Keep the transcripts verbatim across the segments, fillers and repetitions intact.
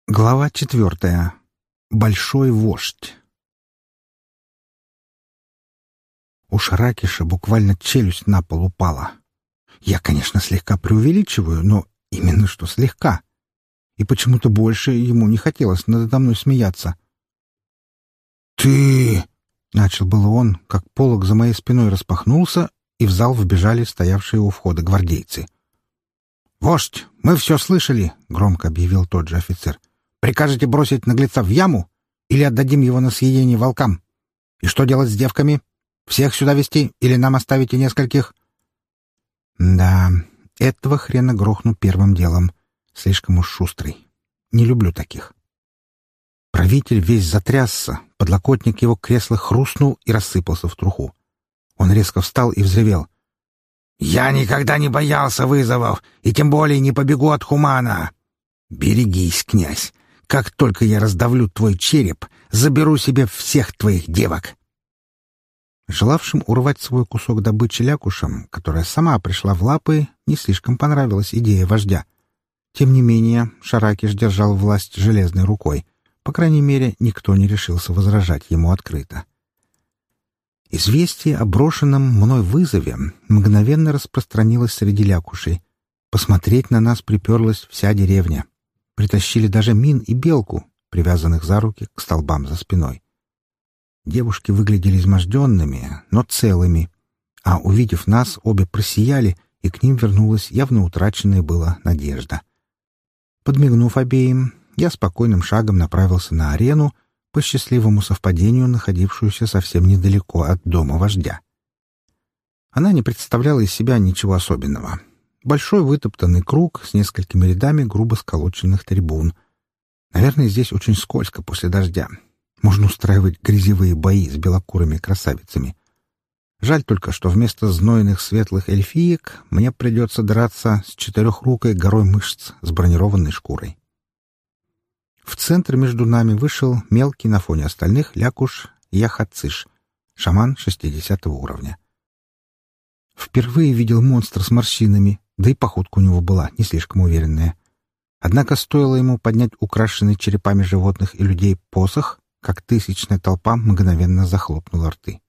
Глава четвертая. Большой вождь. У Шаракиша буквально челюсть на пол упала. Я, конечно, слегка преувеличиваю, но именно что слегка. И почему-то больше ему не хотелось надо мной смеяться. «Ты...» — начал было он, как полог за моей спиной распахнулся, и в зал вбежали стоявшие у входа гвардейцы. «Вождь, мы все слышали!» — громко объявил тот же офицер. «Прикажете бросить наглеца в яму или отдадим его на съедение волкам? И что делать с девками? Всех сюда везти или нам оставите нескольких?» Да, этого хрена грохну первым делом. Слишком уж шустрый. Не люблю таких. Правитель весь затрясся, подлокотник его кресла хрустнул и рассыпался в труху. Он резко встал и взревел. «Я никогда не боялся вызовов, и тем более не побегу от Хумана. Берегись, князь. Как только я раздавлю твой череп, заберу себе всех твоих девок». Желавшим урвать свой кусок добычи лякушам, которая сама пришла в лапы, не слишком понравилась идея вождя. Тем не менее, Шаракиш держал власть железной рукой. По крайней мере, никто не решился возражать ему открыто. Известие о брошенном мной вызове мгновенно распространилось среди лякушей. Посмотреть на нас приперлась вся деревня. Притащили даже Мин и Белку, привязанных за руки к столбам за спиной. Девушки выглядели изможденными, но целыми, а, увидев нас, обе просияли, и к ним вернулась явно утраченная была надежда. Подмигнув обеим, я спокойным шагом направился на арену, по счастливому совпадению находившуюся совсем недалеко от дома вождя. Она не представляла из себя ничего особенного. Большой вытоптанный круг с несколькими рядами грубо сколоченных трибун. Наверное, здесь очень скользко после дождя. Можно устраивать грязевые бои с белокурыми красавицами. Жаль только, что вместо знойных светлых эльфиек мне придется драться с четырехрукой горой мышц с бронированной шкурой. В центр между нами вышел мелкий на фоне остальных лякуш Яхациш, шаман шестидесятого уровня. Впервые видел монстра с морщинами, да и походка у него была не слишком уверенная. Однако стоило ему поднять украшенный черепами животных и людей посох, как тысячная толпа мгновенно захлопнула рты.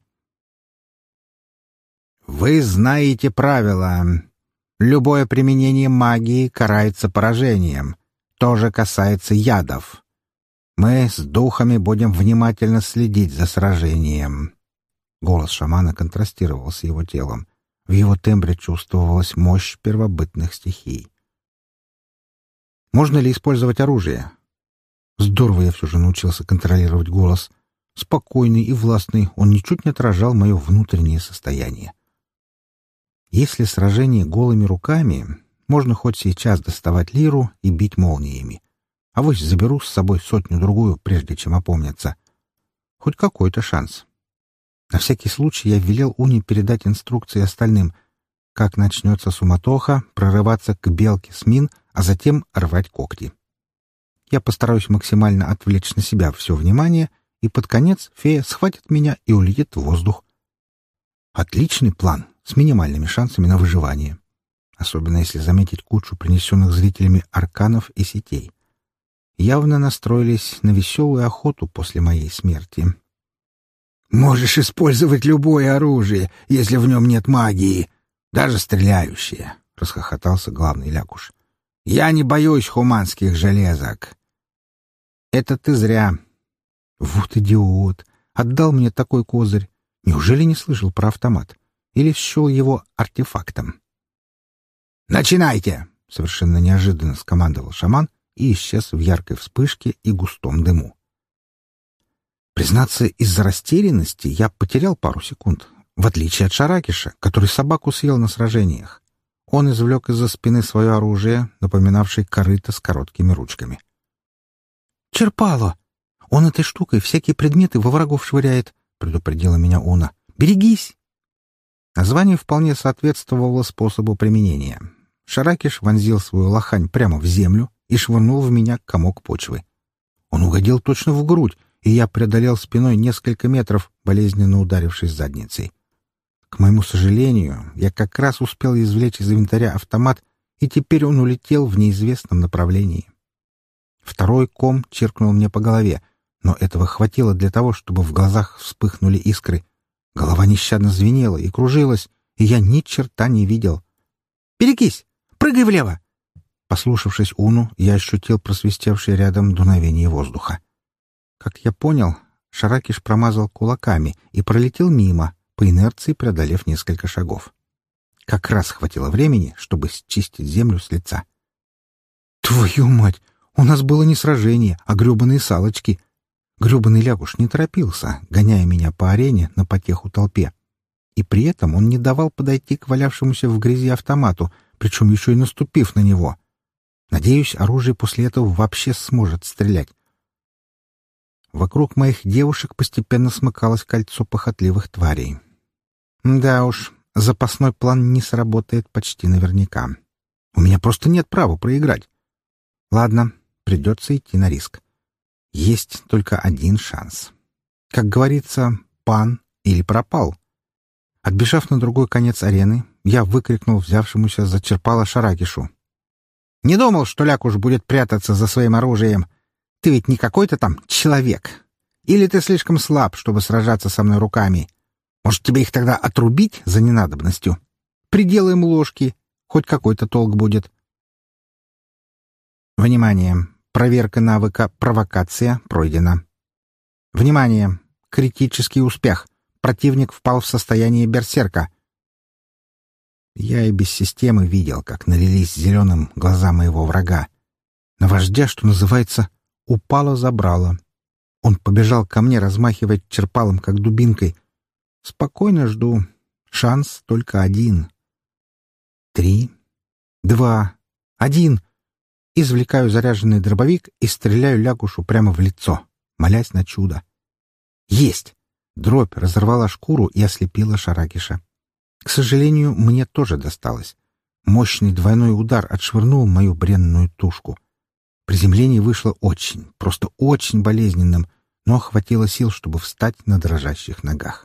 «Вы знаете правила. Любое применение магии карается поражением. То же касается ядов. Мы с духами будем внимательно следить за сражением». Голос шамана контрастировал с его телом. В его тембре чувствовалась мощь первобытных стихий. «Можно ли использовать оружие?» Здорово я все же научился контролировать голос. Спокойный и властный, он ничуть не отражал мое внутреннее состояние. Если сражение голыми руками, можно хоть сейчас доставать лиру и бить молниями. Авось заберу с собой сотню-другую, прежде чем опомниться. Хоть какой-то шанс. На всякий случай я велел Уни передать инструкции остальным, как начнется суматоха, прорываться к белке с Мин, а затем рвать когти. Я постараюсь максимально отвлечь на себя все внимание, и под конец фея схватит меня и улетит в воздух. Отличный план, с минимальными шансами на выживание. Особенно если заметить кучу принесенных зрителями арканов и сетей. Явно настроились на веселую охоту после моей смерти. «Можешь использовать любое оружие, если в нем нет магии, даже стреляющее», — расхохотался главный лякуш. «Я не боюсь хуманских железок». «Это ты зря». «Вот идиот! Отдал мне такой козырь. Неужели не слышал про автомат? Или счел его артефактом?» «Начинайте!» — совершенно неожиданно скомандовал шаман и исчез в яркой вспышке и густом дыму. Признаться, из-за растерянности я потерял пару секунд, в отличие от Шаракиша, который собаку съел на сражениях. Он извлек из-за спины свое оружие, напоминавшее корыто с короткими ручками. «Черпало! Он этой штукой всякие предметы во врагов швыряет», — предупредила меня Уна. «Берегись!» Название вполне соответствовало способу применения. Шаракиш вонзил свою лохань прямо в землю и швырнул в меня комок почвы. Он угодил точно в грудь, и я преодолел спиной несколько метров, болезненно ударившись задницей. К моему сожалению, я как раз успел извлечь из инвентаря автомат, и теперь он улетел в неизвестном направлении. Второй ком чиркнул мне по голове, но этого хватило для того, чтобы в глазах вспыхнули искры. Голова нещадно звенела и кружилась, и я ни черта не видел. «Берегись! Прыгай влево!» Послушавшись Уну, я ощутил просвистевшее рядом дуновение воздуха. Как я понял, Шаракиш промазал кулаками и пролетел мимо, по инерции преодолев несколько шагов. Как раз хватило времени, чтобы счистить землю с лица. «Твою мать! У нас было не сражение, а гребаные салочки!» Гребаный Лягуш не торопился, гоняя меня по арене на потеху толпе. И при этом он не давал подойти к валявшемуся в грязи автомату, причем еще и наступив на него. Надеюсь, оружие после этого вообще сможет стрелять. Вокруг моих девушек постепенно смыкалось кольцо похотливых тварей. Да уж, запасной план не сработает почти наверняка. У меня просто нет права проиграть. Ладно, придется идти на риск. Есть только один шанс. Как говорится, пан или пропал. Отбежав на другой конец арены, я выкрикнул взявшемуся за черпало Шаракишу: «Не думал, что Лякуш будет прятаться за своим оружием. Ты ведь не какой-то там человек. Или ты слишком слаб, чтобы сражаться со мной руками? Может, тебе их тогда отрубить за ненадобностью? Приделаем ложки, хоть какой-то толк будет». Внимание! Проверка навыка «Провокация» пройдена. Внимание! Критический успех. Противник впал в состояние берсерка. Я и без системы видел, как налились зеленым глаза моего врага. На вождя, что называется, упало-забрало. Он побежал ко мне, размахивая черпалом, как дубинкой. Спокойно жду. Шанс только один. Три. Два. Один. Извлекаю заряженный дробовик и стреляю Лягушу прямо в лицо, молясь на чудо. Есть! Дробь разорвала шкуру и ослепила Шаракиша. К сожалению, мне тоже досталось. Мощный двойной удар отшвырнул мою бренную тушку. Приземление вышло очень, просто очень болезненным, но хватило сил, чтобы встать на дрожащих ногах.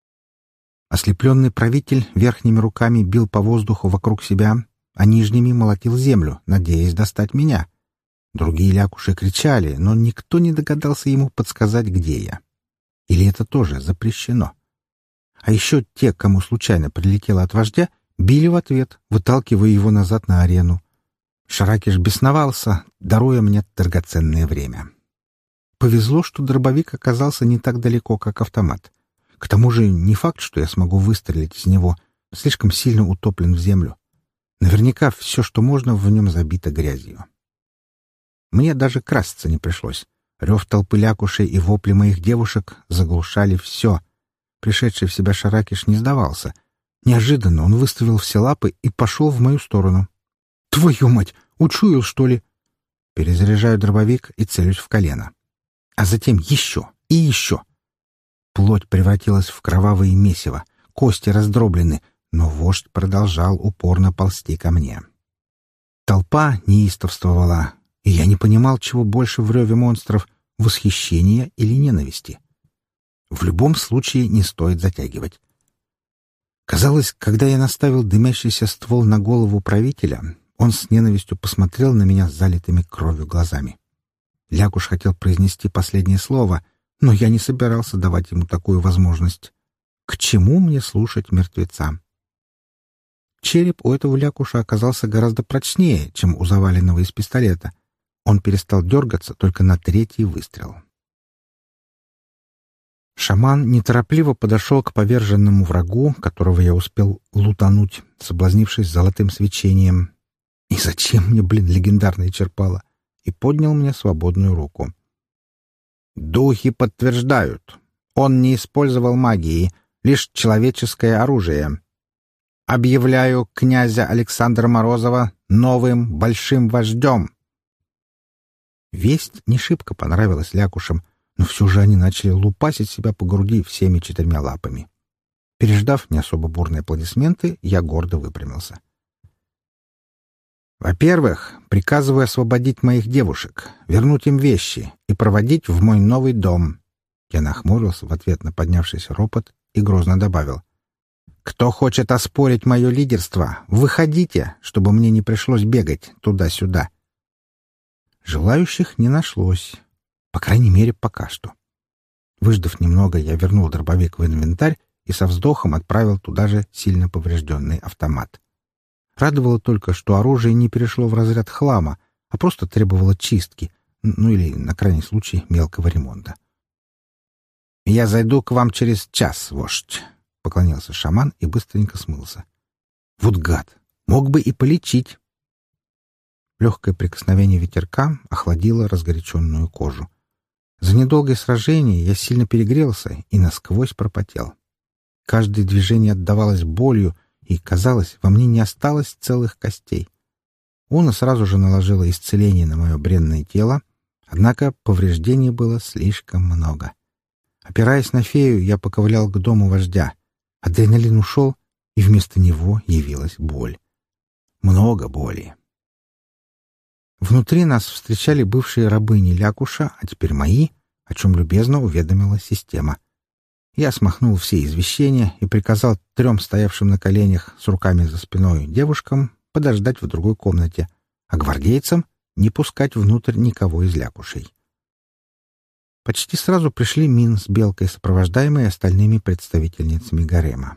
Ослепленный правитель верхними руками бил по воздуху вокруг себя, а нижними молотил землю, надеясь достать меня. Другие лякуши кричали, но никто не догадался ему подсказать, где я. Или это тоже запрещено? А еще те, кому случайно прилетело от вождя, били в ответ, выталкивая его назад на арену. Шаракиш бесновался, даруя мне драгоценное время. Повезло, что дробовик оказался не так далеко, как автомат. К тому же не факт, что я смогу выстрелить из него, слишком сильно утоплен в землю. Наверняка все, что можно, в нем забито грязью. Мне даже красться не пришлось. Рев толпы лякушей и вопли моих девушек заглушали все. Пришедший в себя Шаракиш не сдавался. Неожиданно он выставил все лапы и пошел в мою сторону. «Твою мать! Учуял, что ли?» Перезаряжаю дробовик и целюсь в колено. А затем еще и еще. Плоть превратилась в кровавое месиво, кости раздроблены, но вождь продолжал упорно ползти ко мне. Толпа неистовствовала, и я не понимал, чего больше в реве монстров — восхищения или ненависти. В любом случае не стоит затягивать. Казалось, когда я наставил дымящийся ствол на голову правителя, он с ненавистью посмотрел на меня с залитыми кровью глазами. Лякуш хотел произнести последнее слово, но я не собирался давать ему такую возможность. К чему мне слушать мертвеца? Череп у этого лякуша оказался гораздо прочнее, чем у заваленного из пистолета. Он перестал дергаться только на третий выстрел. Шаман неторопливо подошел к поверженному врагу, которого я успел лутануть, соблазнившись золотым свечением. И зачем мне, блин, легендарные черпала? И поднял мне свободную руку. «Духи подтверждают. Он не использовал магии, лишь человеческое оружие. Объявляю князя Александра Морозова новым большим вождем». Весть не шибко понравилась лякушам, но все же они начали лупасить себя по груди всеми четырьмя лапами. Переждав не особо бурные аплодисменты, я гордо выпрямился. «Во-первых, приказываю освободить моих девушек, вернуть им вещи и проводить в мой новый дом». Я нахмурился в ответ на поднявшийся ропот и грозно добавил: «Кто хочет оспорить мое лидерство, выходите, чтобы мне не пришлось бегать туда-сюда». Желающих не нашлось. По крайней мере, пока что. Выждав немного, я вернул дробовик в инвентарь и со вздохом отправил туда же сильно поврежденный автомат. Радовало только, что оружие не перешло в разряд хлама, а просто требовало чистки, ну или, на крайний случай, мелкого ремонта. «Я зайду к вам через час, вождь», — поклонился шаман и быстренько смылся. «Вот гад! Мог бы и полечить!» Легкое прикосновение ветерка охладило разгоряченную кожу. За недолгое сражение я сильно перегрелся и насквозь пропотел. Каждое движение отдавалось болью, и, казалось, во мне не осталось целых костей. Уна сразу же наложила исцеление на мое бренное тело, однако повреждений было слишком много. Опираясь на фею, я поковылял к дому вождя. Адреналин ушел, и вместо него явилась боль. Много боли. Внутри нас встречали бывшие рабыни Лякуша, а теперь мои, о чем любезно уведомила система. Я смахнул все извещения и приказал трем стоявшим на коленях с руками за спиной девушкам подождать в другой комнате, а гвардейцам не пускать внутрь никого из Лякушей. Почти сразу пришли Мин с Белкой, сопровождаемые остальными представительницами гарема.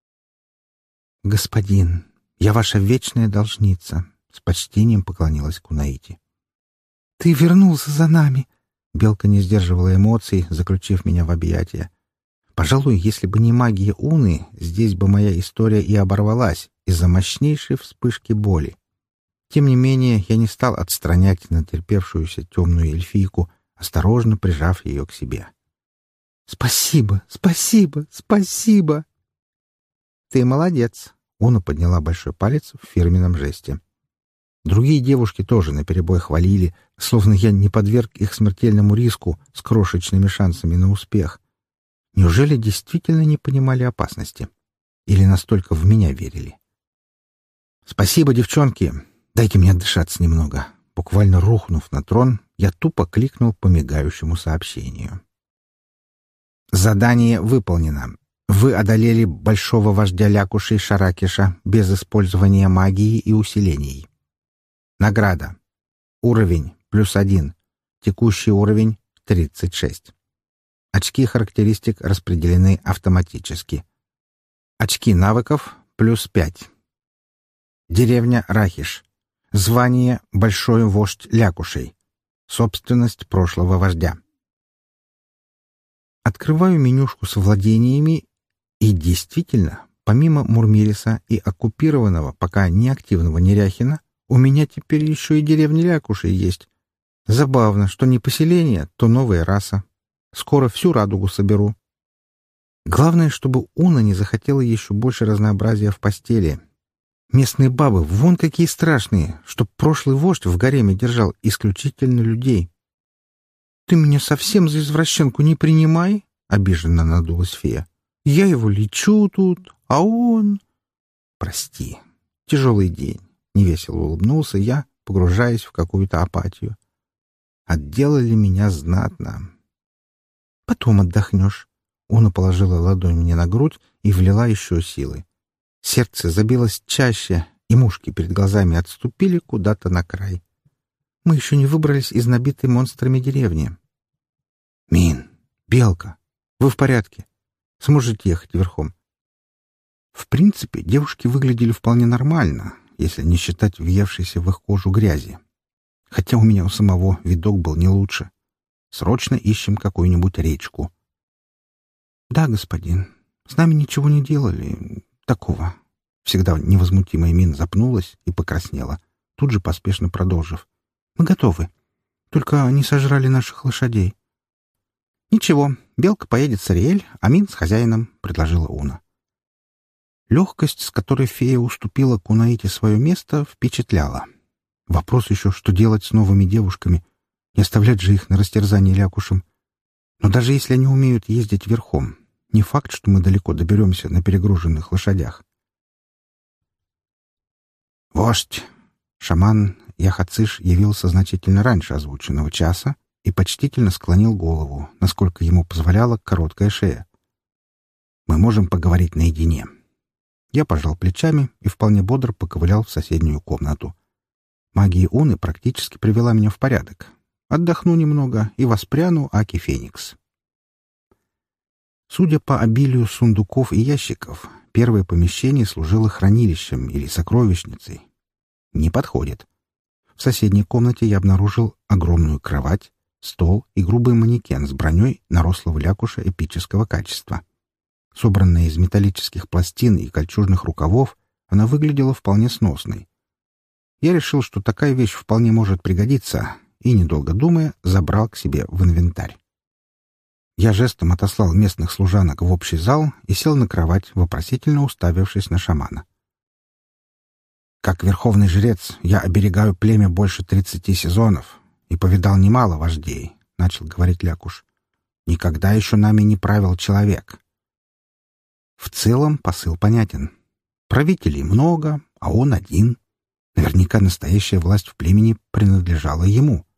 «Господин, я ваша вечная должница», — с почтением поклонилась Кунаити. «Ты вернулся за нами!» Белка не сдерживала эмоций, заключив меня в объятия. Пожалуй, если бы не магия Уны, здесь бы моя история и оборвалась из-за мощнейшей вспышки боли. Тем не менее, я не стал отстранять натерпевшуюся темную эльфийку, осторожно прижав ее к себе. «Спасибо, спасибо, спасибо!» «Ты молодец!» — Уна подняла большой палец в фирменном жесте. Другие девушки тоже наперебой хвалили, словно я не подверг их смертельному риску с крошечными шансами на успех. Неужели действительно не понимали опасности? Или настолько в меня верили? «Спасибо, девчонки! Дайте мне отдышаться немного!» Буквально рухнув на трон, я тупо кликнул по мигающему сообщению. Задание выполнено. Вы одолели большого вождя Лякуши Шаракиша без использования магии и усилений. Награда. Уровень плюс один. Текущий уровень тридцать шесть. Очки характеристик распределены автоматически. Очки навыков плюс пять. Деревня Рахиш. Звание «Большой вождь Лякушей». Собственность прошлого вождя. Открываю менюшку с владениями, и действительно, помимо Мурмириса и оккупированного, пока неактивного Неряхина, у меня теперь еще и деревня Лякушей есть. Забавно, что не поселение, то новая раса. Скоро всю радугу соберу. Главное, чтобы Уна не захотела еще больше разнообразия в постели. Местные бабы вон какие страшные, чтоб прошлый вождь в гареме держал исключительно людей. — Ты меня совсем за извращенку не принимай, — обиженно надулась фея. — Я его лечу тут, а он... — Прости, тяжелый день, — невесело улыбнулся я, погружаясь в какую-то апатию. Отделали меня знатно. — Потом отдохнешь. Уна положила ладонь мне на грудь и влила еще силы. Сердце забилось чаще, и мушки перед глазами отступили куда-то на край. Мы еще не выбрались из набитой монстрами деревни. «Мин, Белка, вы в порядке? Сможете ехать верхом?» В принципе, девушки выглядели вполне нормально, если не считать въевшейся в их кожу грязи. Хотя у меня у самого видок был не лучше. Срочно ищем какую-нибудь речку. «Да, господин, с нами ничего не делали. Такого». Всегда невозмутимая Мин запнулась и покраснела, тут же поспешно продолжив. «Мы готовы. Только не сожрали наших лошадей». «Ничего, Белка поедет с Ариэль, а Мин с хозяином», — предложила Уна. Легкость, с которой фея уступила Кунаите свое место, впечатляла. Вопрос еще, что делать с новыми девушками. Не оставлять же их на растерзание Лякушем. Но даже если они умеют ездить верхом, не факт, что мы далеко доберемся на перегруженных лошадях. «Вождь!» Шаман Яхациш явился значительно раньше озвученного часа и почтительно склонил голову, насколько ему позволяла короткая шея. «Мы можем поговорить наедине». Я пожал плечами и вполне бодро поковылял в соседнюю комнату. Магия Уны практически привела меня в порядок. Отдохну немного и воспряну аки феникс. Судя по обилию сундуков и ящиков, первое помещение служило хранилищем или сокровищницей. Не подходит. В соседней комнате я обнаружил огромную кровать, стол и грубый манекен с броней нарослого лякуша эпического качества. Собранная из металлических пластин и кольчужных рукавов, она выглядела вполне сносной. Я решил, что такая вещь вполне может пригодиться, и, недолго думая, забрал к себе в инвентарь. Я жестом отослал местных служанок в общий зал и сел на кровать, вопросительно уставившись на шамана. «Как верховный жрец я оберегаю племя больше тридцати сезонов и повидал немало вождей», — начал говорить Лякуш. «Никогда еще нами не правил человек». В целом посыл понятен. Правителей много, а он один. Наверняка настоящая власть в племени принадлежала ему.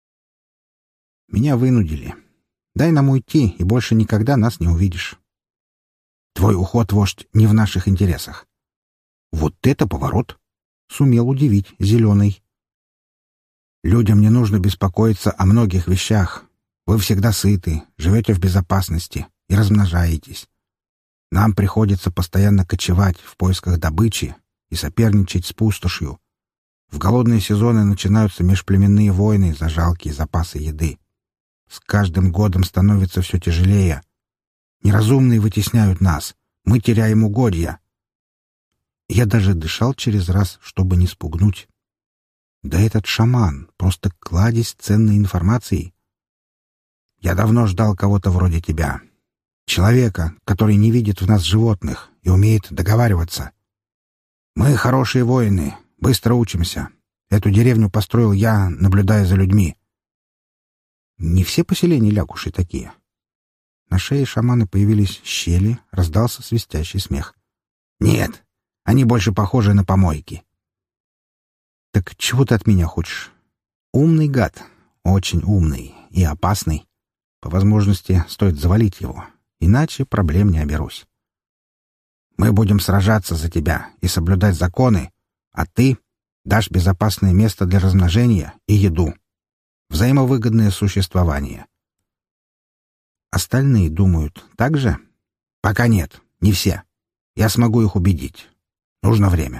Меня вынудили. Дай нам уйти, и больше никогда нас не увидишь. Твой уход, вождь, не в наших интересах. Вот это поворот! Сумел удивить Зеленый. Людям не нужно беспокоиться о многих вещах. Вы всегда сыты, живете в безопасности и размножаетесь. Нам приходится постоянно кочевать в поисках добычи и соперничать с пустошью. В голодные сезоны начинаются межплеменные войны за жалкие запасы еды. С каждым годом становится все тяжелее. Неразумные вытесняют нас. Мы теряем угодья. Я даже дышал через раз, чтобы не спугнуть. Да этот шаман — просто кладезь ценной информации. Я давно ждал кого-то вроде тебя. Человека, который не видит в нас животных и умеет договариваться. Мы хорошие воины, быстро учимся. Эту деревню построил я, наблюдая за людьми. Не все поселения Лякуши такие. На шее шамана появились щели, раздался свистящий смех. Нет, они больше похожи на помойки. Так чего ты от меня хочешь? Умный гад, очень умный и опасный. По возможности стоит завалить его, иначе проблем не оберусь. Мы будем сражаться за тебя и соблюдать законы, а ты дашь безопасное место для размножения и еду. Взаимовыгодное существование. Остальные думают так же? Пока нет, не все. Я смогу их убедить. Нужно время.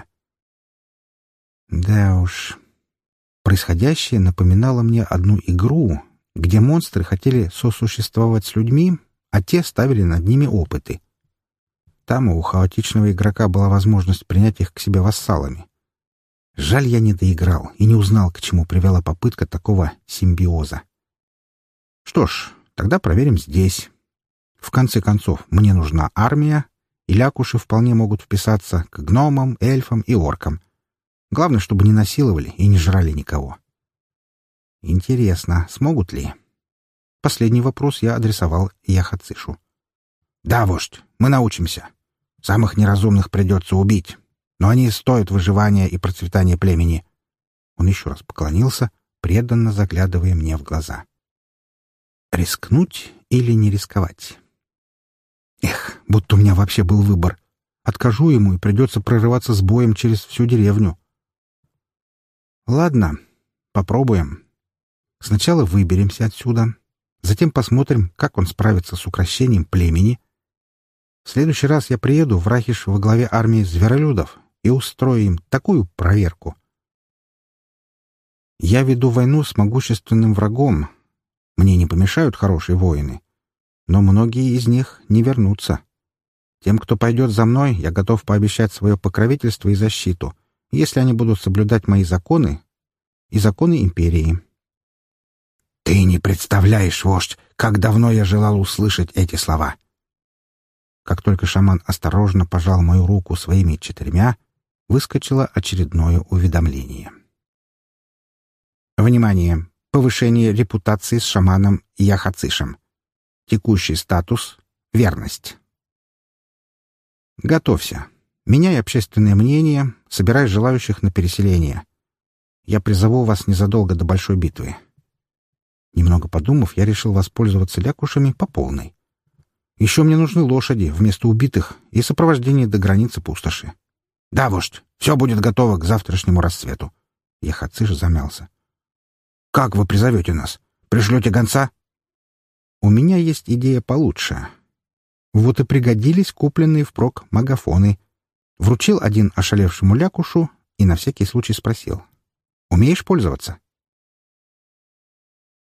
Да уж. Происходящее напоминало мне одну игру, где монстры хотели сосуществовать с людьми, а те ставили над ними опыты. Там у хаотичного игрока была возможность принять их к себе вассалами. Жаль, я не доиграл и не узнал, к чему привела попытка такого симбиоза. Что ж, тогда проверим здесь. В конце концов, мне нужна армия, и лякуши вполне могут вписаться к гномам, эльфам и оркам. Главное, чтобы не насиловали и не жрали никого. Интересно, смогут ли? Последний вопрос я адресовал Яхацышу. Да, вождь, мы научимся. Самых неразумных придется убить. Но они стоят выживания и процветания племени. Он еще раз поклонился, преданно заглядывая мне в глаза. Рискнуть или не рисковать? Эх, будто у меня вообще был выбор. Откажу ему, и придется прорываться с боем через всю деревню. Ладно, попробуем. Сначала выберемся отсюда, затем посмотрим, как он справится с укрощением племени. В следующий раз я приеду в Рахиш во главе армии зверолюдов и устрою им такую проверку. Я веду войну с могущественным врагом. Мне не помешают хорошие воины, но многие из них не вернутся. Тем, кто пойдет за мной, я готов пообещать свое покровительство и защиту, если они будут соблюдать мои законы и законы империи. Ты не представляешь, вождь, как давно я желал услышать эти слова. Как только шаман осторожно пожал мою руку своими четырьмя, выскочило очередное уведомление. Внимание! Повышение репутации с шаманом Яхацышем. Текущий статус — верность. Готовься. Меняй общественное мнение, собирай желающих на переселение. Я призову вас незадолго до большой битвы. Немного подумав, я решил воспользоваться лякушами по полной. Еще мне нужны лошади вместо убитых и сопровождение до границы пустоши. Да, вождь, все будет готово к завтрашнему рассвету. Яхациш замялся. «Как вы призовете нас? Пришлете гонца?» «У меня есть идея получше. Вот и пригодились купленные впрок магафоны. Вручил один ошалевшему лякушу и на всякий случай спросил. «Умеешь пользоваться?»